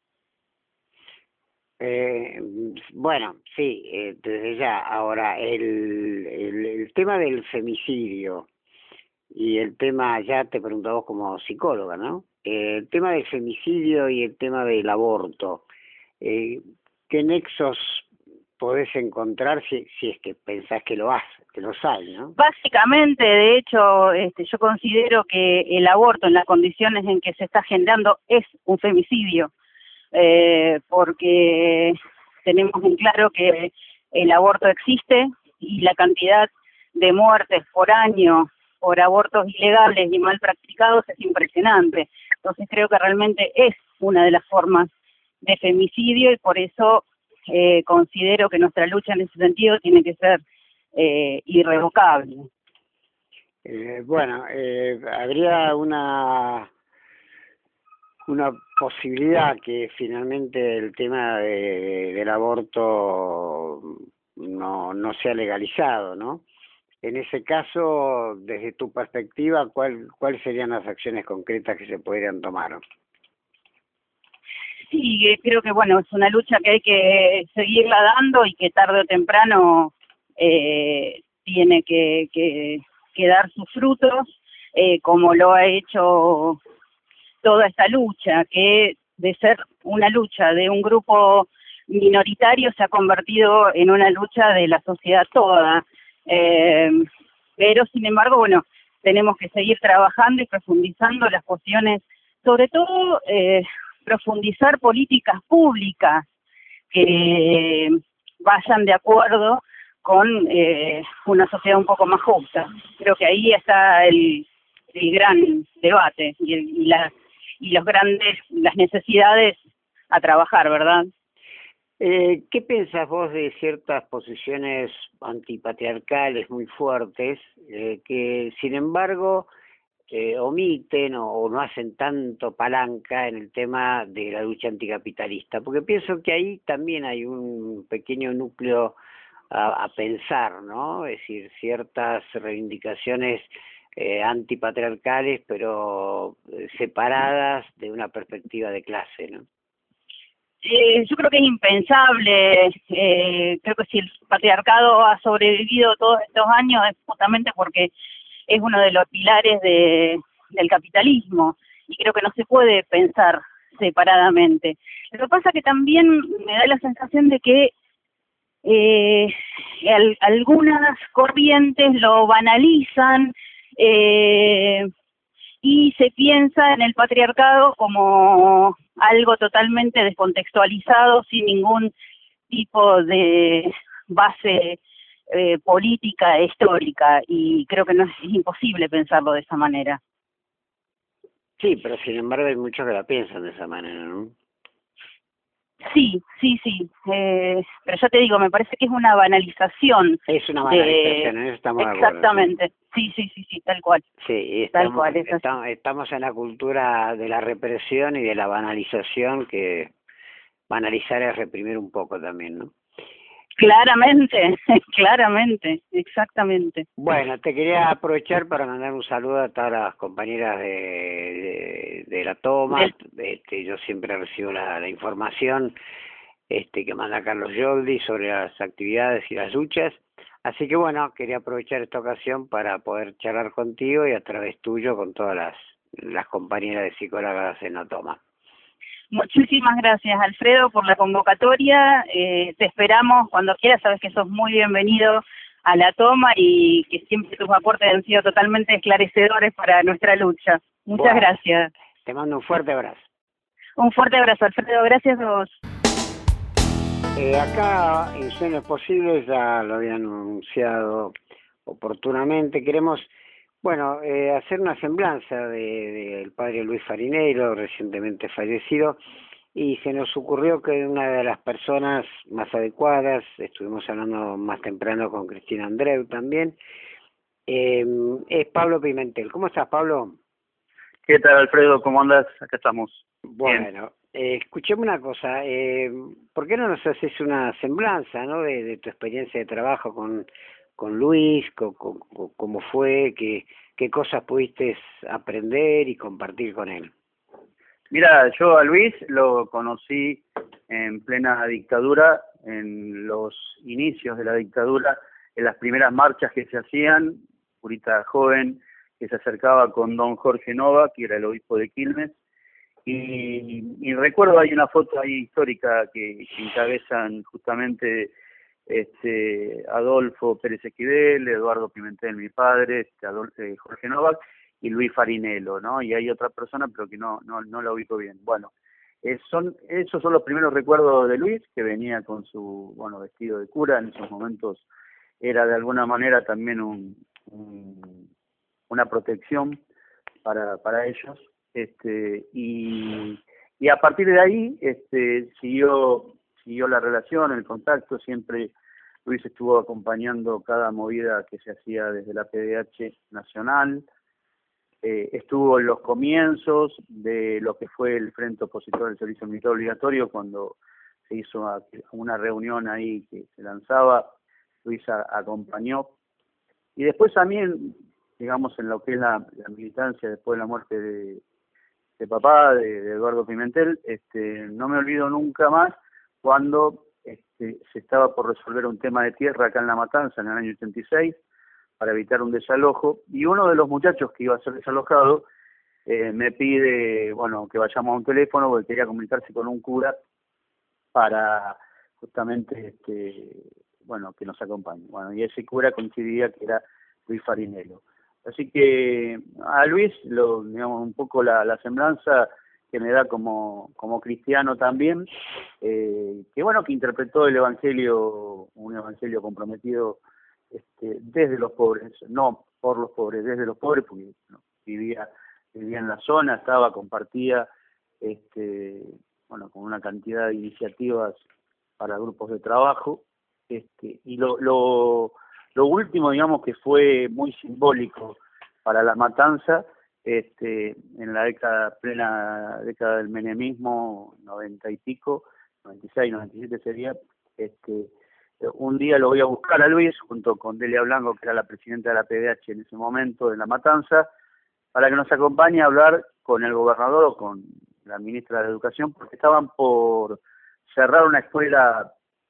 Eh, bueno, sí, eh, desde ya. Ahora, el, el, el tema del femicidio y el tema, ya te pregunto a vos como psicóloga, ¿no? Eh, el tema del femicidio y el tema del aborto, eh, ¿qué nexos podés encontrar si, si es que pensás que lo has, que los hay, ¿no? Básicamente, de hecho, este, yo considero que el aborto en las condiciones en que se está generando es un femicidio. Eh, porque tenemos en claro que el aborto existe y la cantidad de muertes por año por abortos ilegales y mal practicados es impresionante. Entonces creo que realmente es una de las formas de femicidio y por eso eh, considero que nuestra lucha en ese sentido tiene que ser eh, irrevocable. Eh, bueno, eh, habría una... una posibilidad que finalmente el tema de, del aborto no, no sea legalizado, ¿no? En ese caso, desde tu perspectiva, ¿cuál, ¿cuáles serían las acciones concretas que se podrían tomar? Sí, creo que bueno, es una lucha que hay que seguirla dando y que tarde o temprano eh, tiene que, que, que dar sus frutos, eh, como lo ha hecho toda esta lucha, que de ser una lucha de un grupo minoritario se ha convertido en una lucha de la sociedad toda. Eh, pero, sin embargo, bueno, tenemos que seguir trabajando y profundizando las cuestiones, sobre todo eh, profundizar políticas públicas que vayan de acuerdo con eh, una sociedad un poco más justa. Creo que ahí está el, el gran debate y, el, y la y los grandes, las necesidades a trabajar, ¿verdad? Eh, ¿Qué piensas vos de ciertas posiciones antipatriarcales muy fuertes eh, que, sin embargo, eh, omiten o, o no hacen tanto palanca en el tema de la lucha anticapitalista? Porque pienso que ahí también hay un pequeño núcleo a, a pensar, ¿no? Es decir, ciertas reivindicaciones Eh, antipatriarcales, pero eh, separadas de una perspectiva de clase, ¿no? Eh, yo creo que es impensable, eh, creo que si el patriarcado ha sobrevivido todos estos años es justamente porque es uno de los pilares de, del capitalismo y creo que no se puede pensar separadamente. Lo que pasa que también me da la sensación de que eh, al, algunas corrientes lo banalizan, Eh, y se piensa en el patriarcado como algo totalmente descontextualizado, sin ningún tipo de base eh, política e histórica, y creo que no es, es imposible pensarlo de esa manera. Sí, pero sin embargo hay muchos que la piensan de esa manera, ¿no? Sí, sí, sí, eh, pero ya te digo, me parece que es una banalización. Es una banalización, de... en eso estamos de acuerdo. Exactamente, sí, sí, sí, sí, tal cual. Sí, estamos, tal cual, es estamos, estamos en la cultura de la represión y de la banalización, que banalizar es reprimir un poco también, ¿no? Claramente, claramente, exactamente. Bueno, te quería aprovechar para mandar un saludo a todas las compañeras de, de, de la toma. Este, yo siempre recibo la, la información este, que manda Carlos Yoldi sobre las actividades y las luchas. Así que bueno, quería aprovechar esta ocasión para poder charlar contigo y a través tuyo con todas las, las compañeras de psicólogas en la toma. Muchísimas gracias, Alfredo, por la convocatoria. Eh, te esperamos cuando quieras, sabes que sos muy bienvenido a la toma y que siempre tus aportes han sido totalmente esclarecedores para nuestra lucha. Muchas bueno, gracias. Te mando un fuerte abrazo. Un fuerte abrazo, Alfredo. Gracias a vos. Eh, acá, en Sueños Posibles, ya lo habían anunciado oportunamente, queremos... Bueno, eh, hacer una semblanza del de, de padre Luis Farinero, recientemente fallecido, y se nos ocurrió que una de las personas más adecuadas, estuvimos hablando más temprano con Cristina Andreu también, eh, es Pablo Pimentel. ¿Cómo estás, Pablo? ¿Qué tal, Alfredo? ¿Cómo andas? Acá estamos. Bueno, eh, escuchame una cosa, eh, ¿por qué no nos haces una semblanza, ¿no? de, de tu experiencia de trabajo con, con Luis, con, con, con cómo fue, qué, qué cosas pudiste aprender y compartir con él? Mira, yo a Luis lo conocí en plena dictadura, en los inicios de la dictadura, en las primeras marchas que se hacían, curita joven que se acercaba con don Jorge Nova, que era el obispo de Quilmes, y, y recuerdo hay una foto ahí histórica que, que encabezan justamente este Adolfo Pérez Esquivel, Eduardo Pimentel, mi padre, este Adolfo, eh, Jorge Novak y Luis Farinello, ¿no? Y hay otra persona, pero que no no no la ubico bien. Bueno, eh, son esos son los primeros recuerdos de Luis, que venía con su, bueno, vestido de cura. En esos momentos era de alguna manera también un, un una protección para para ellos, este y y a partir de ahí este siguió siguió la relación, el contacto. Siempre Luis estuvo acompañando cada movida que se hacía desde la P D H nacional, eh, estuvo en los comienzos de lo que fue el Frente Opositor del Servicio Militar Obligatorio, cuando se hizo una reunión ahí que se lanzaba, Luis a, acompañó. Y después también, digamos, en lo que es la, la militancia después de la muerte de, de papá, de, de Eduardo Pimentel, este, no me olvido nunca más cuando este, se estaba por resolver un tema de tierra acá en La Matanza en el año ochenta y seis, para evitar un desalojo, y uno de los muchachos que iba a ser desalojado eh, me pide, bueno, que vayamos a un teléfono porque quería comunicarse con un cura para justamente, este, bueno, que nos acompañe. Bueno, y ese cura coincidía que era Luis Farinello. Así que a Luis, lo, digamos, un poco la, la semblanza que me da como, como cristiano también, eh, que bueno, que interpretó el evangelio, un evangelio comprometido este, desde los pobres, no por los pobres, desde los pobres, porque no, vivía, vivía en la zona, estaba, compartía, este, bueno, con una cantidad de iniciativas para grupos de trabajo, este, y lo, lo, lo último, digamos, que fue muy simbólico para La Matanza, este, en la década, plena década del menemismo, noventa y pico, noventa y seis, noventa y siete sería, este, un día lo voy a buscar a Luis, junto con Delia Blanco, que era la presidenta de la P D H en ese momento, de La Matanza, para que nos acompañe a hablar con el gobernador o con la ministra de Educación, porque estaban por cerrar una escuela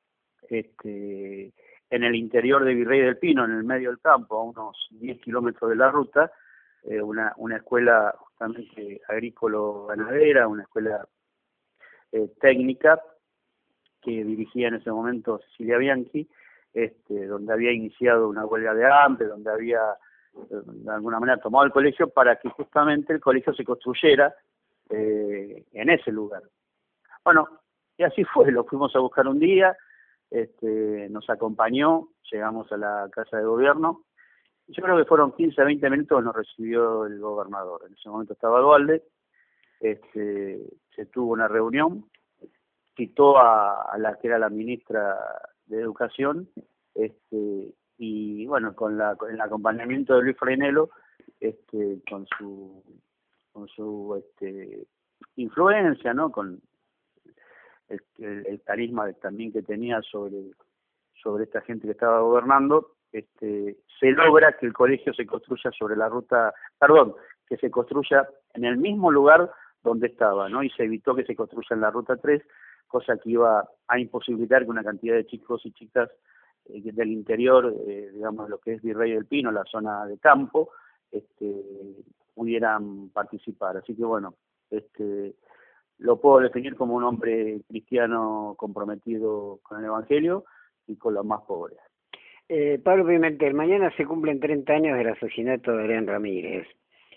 este, en el interior de Virrey del Pino, en el medio del campo, a unos diez kilómetros de la ruta, eh, una, una escuela justamente agrícola-ganadera, una escuela eh, técnica, que dirigía en ese momento Cecilia Bianchi, este, donde había iniciado una huelga de hambre, donde había de alguna manera tomado el colegio para que justamente el colegio se construyera eh, en ese lugar. Bueno, y así fue, lo fuimos a buscar un día, este, nos acompañó, llegamos a la Casa de Gobierno, yo creo que fueron quince a veinte minutos, nos recibió el gobernador. En ese momento estaba Dualde, este, se tuvo una reunión, citó a, a la que era la ministra de Educación, este, y bueno, con, la, con el acompañamiento de Luis Farinello, este, con su con su este, influencia, ¿no? Con el, el, el carisma también que tenía sobre, sobre esta gente que estaba gobernando, este, se logra que el colegio se construya sobre la ruta, perdón, que se construya en el mismo lugar donde estaba, ¿no? Y se evitó que se construya en la ruta tres, cosa que iba a imposibilitar que una cantidad de chicos y chicas eh, del interior, eh, digamos, lo que es Virrey del Pino, la zona de campo, este, pudieran participar. Así que bueno, este, lo puedo definir como un hombre cristiano comprometido con el Evangelio y con los más pobres. Eh, Pablo Pimentel, mañana se cumplen treinta años del asesinato de Adrián Ramírez.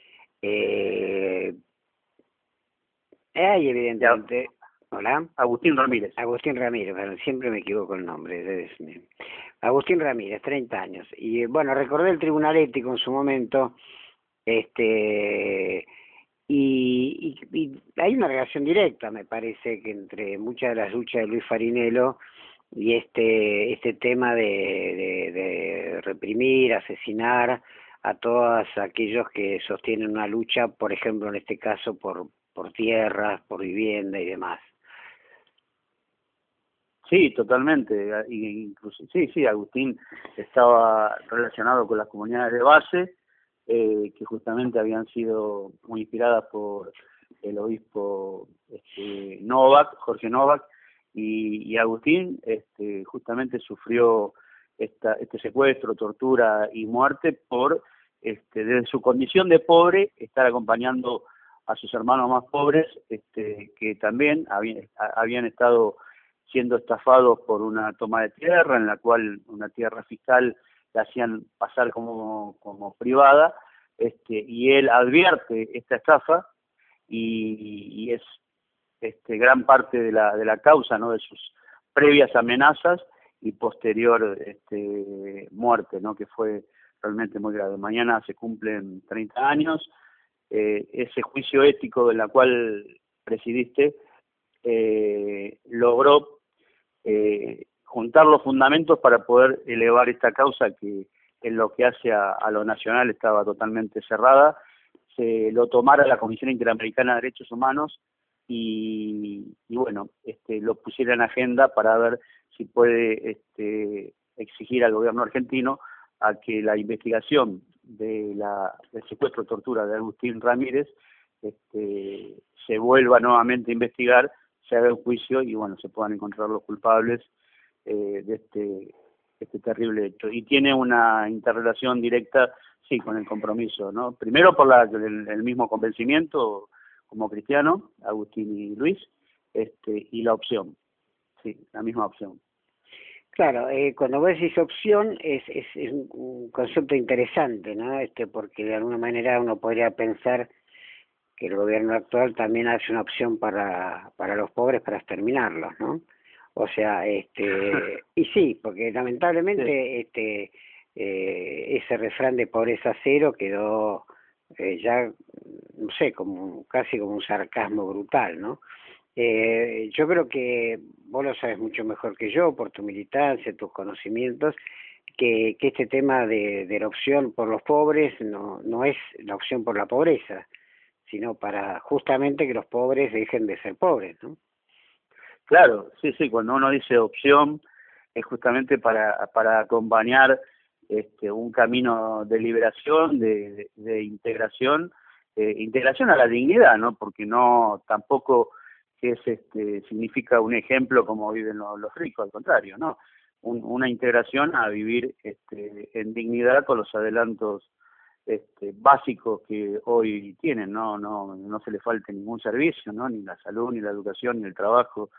Eh, hay evidentemente... Ya. Hola. Agustín Ramírez. Agustín Ramírez, pero siempre me equivoco el nombre. Es, Agustín Ramírez, treinta años. Y bueno, recordé el Tribunal Ético en su momento, este Y, y, y hay una relación directa, me parece, que entre muchas de las luchas de Luis Farinello y este este tema de, de, de reprimir, asesinar a todos aquellos que sostienen una lucha, por ejemplo, en este caso, por, por tierras, por vivienda y demás. Sí, totalmente. Incluso, sí, sí, Agustín estaba relacionado con las comunidades de base, eh, que justamente habían sido muy inspiradas por el obispo este, Novak, Jorge Novak, y, y Agustín este, justamente sufrió esta, este secuestro, tortura y muerte por, este, desde su condición de pobre, estar acompañando a sus hermanos más pobres, este, que también habían, habían estado siendo estafados por una toma de tierra, en la cual una tierra fiscal la hacían pasar como, como privada, este, y él advierte esta estafa, y, y es este, gran parte de la, de la causa, ¿no?, de sus previas amenazas y posterior este, muerte, ¿no?, que fue realmente muy grave. Mañana se cumplen treinta años, eh, ese juicio ético en la cual presidiste eh, logró eh, juntar los fundamentos para poder elevar esta causa que en lo que hace a, a lo nacional estaba totalmente cerrada. Se lo tomara la Comisión Interamericana de Derechos Humanos y, y bueno, este, lo pusiera en agenda para ver si puede este, exigir al gobierno argentino a que la investigación de la, del secuestro tortura de Agustín Ramírez este, se vuelva nuevamente a investigar, se haga un juicio y bueno, se puedan encontrar los culpables eh, de este, este terrible hecho. Y tiene una interrelación directa, sí, con el compromiso, ¿no? Primero por la, el, el mismo convencimiento como cristiano, Agustín y Luis, este, y la opción, sí, la misma opción. Claro, eh, cuando vos decís opción es, es, es un concepto interesante, ¿no? Este, porque de alguna manera uno podría pensar que el gobierno actual también hace una opción para, para los pobres para exterminarlos, ¿no? O sea, este, y sí, porque lamentablemente sí. este eh, ese refrán de pobreza cero quedó eh, ya, no sé, como casi como un sarcasmo brutal, ¿no? Eh, yo creo que vos lo sabes mucho mejor que yo por tu militancia, tus conocimientos, que, que este tema de, de la opción por los pobres no, no es la opción por la pobreza, sino para justamente que los pobres dejen de ser pobres, ¿no? Claro, sí, sí, cuando uno dice opción es justamente para, para acompañar este, un camino de liberación, de, de, de integración, eh, integración a la dignidad, ¿no? Porque no tampoco que es este significa un ejemplo como viven los, los ricos, al contrario, ¿no? Un, una integración a vivir este, en dignidad con los adelantos este, básicos que hoy tienen, ¿no? No, no se les falte ningún servicio, ¿no? Ni la salud, ni la educación, ni el trabajo,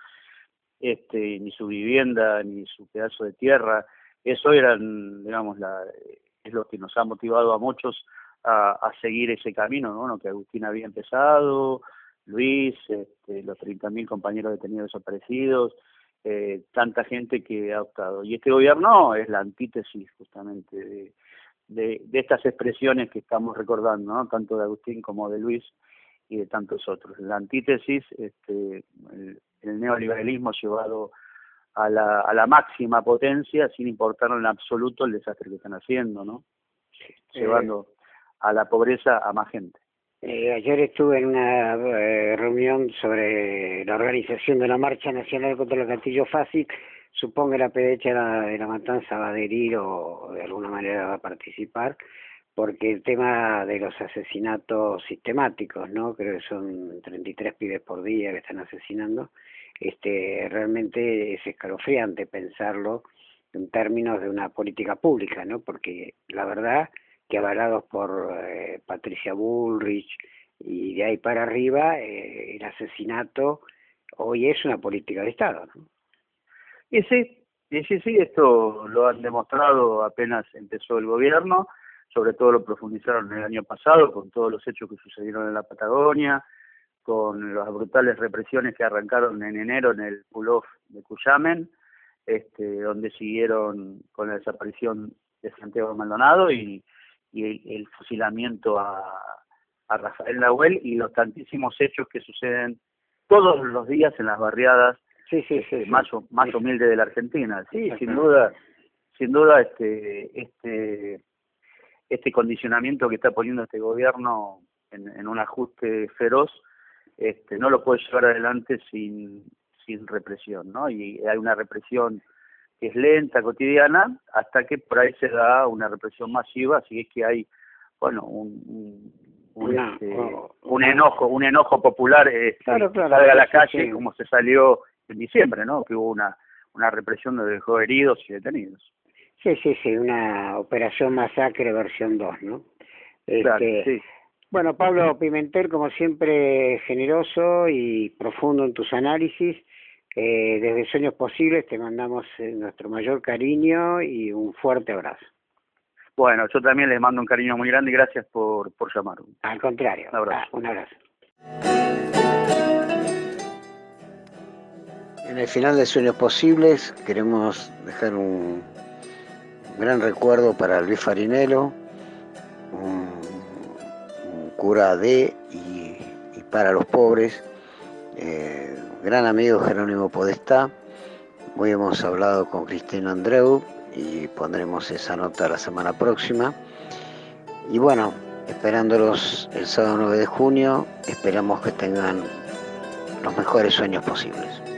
este, ni su vivienda, ni su pedazo de tierra. Eso eran, digamos, la, es lo que nos ha motivado a muchos a, a seguir ese camino, ¿no? Lo que Agustín había empezado, Luis, este, los treinta mil compañeros detenidos desaparecidos, eh, tanta gente que ha optado. Y este gobierno es la antítesis justamente de, de, de estas expresiones que estamos recordando, ¿no? Tanto de Agustín como de Luis y de tantos otros. La antítesis, este, el, el neoliberalismo llevado a la, a la máxima potencia sin importar en absoluto el desastre que están haciendo, ¿no? Eh, Llevando a la pobreza a más gente. Eh, ayer estuve en una eh, reunión sobre la organización de la Marcha Nacional contra el Castillo Fácil. Supongo que la P D H de la, de la Matanza va a adherir o de alguna manera va a participar, porque el tema de los asesinatos sistemáticos, ¿no? Creo que son treinta y tres pibes por día que están asesinando. Este, realmente es escalofriante pensarlo en términos de una política pública, ¿no? Porque la verdad que avalados por eh, Patricia Bullrich y de ahí para arriba, eh, el asesinato hoy es una política de Estado, ¿no? Y sí, y sí, sí, esto lo han demostrado apenas empezó el gobierno, sobre todo lo profundizaron el año pasado con todos los hechos que sucedieron en la Patagonia, con las brutales represiones que arrancaron en enero en el pull-off de Cuyamen, este, donde siguieron con la desaparición de Santiago Maldonado y, y el, el fusilamiento a, a Rafael Nahuel y los tantísimos hechos que suceden todos los días en las barriadas sí, sí, sí, más, sí. más humildes de la Argentina. Sí, sin duda, sin duda este, este, este condicionamiento que está poniendo este gobierno en, en un ajuste feroz, este, no lo puede llevar adelante sin, sin represión, ¿no? Y hay una represión que es lenta, cotidiana, hasta que por ahí se da una represión masiva, así es que hay, bueno, un, un, un, una, este, oh, un enojo, un enojo popular, este, claro, claro, salga a la sí, calle, sí. como se salió en diciembre, ¿no? Que hubo una, una represión donde dejó heridos y detenidos. Sí, sí, sí, una operación masacre versión dos, ¿no? Este, Claro, sí. Bueno, Pablo Pimentel, como siempre, generoso y profundo en tus análisis. Eh, desde Sueños Posibles te mandamos eh, nuestro mayor cariño y un fuerte abrazo. Bueno, yo también les mando un cariño muy grande y gracias por, por llamarme. Al contrario, Un abrazo. Ah, un abrazo. En el final de Sueños Posibles queremos dejar un gran recuerdo para Luis Farinello, un, un cura de y, y para los pobres, eh, gran amigo Jerónimo Podestá. Hoy hemos hablado con Cristina Andreu y pondremos esa nota la semana próxima. Y bueno, esperándolos el sábado nueve de junio, esperamos que tengan los mejores sueños posibles.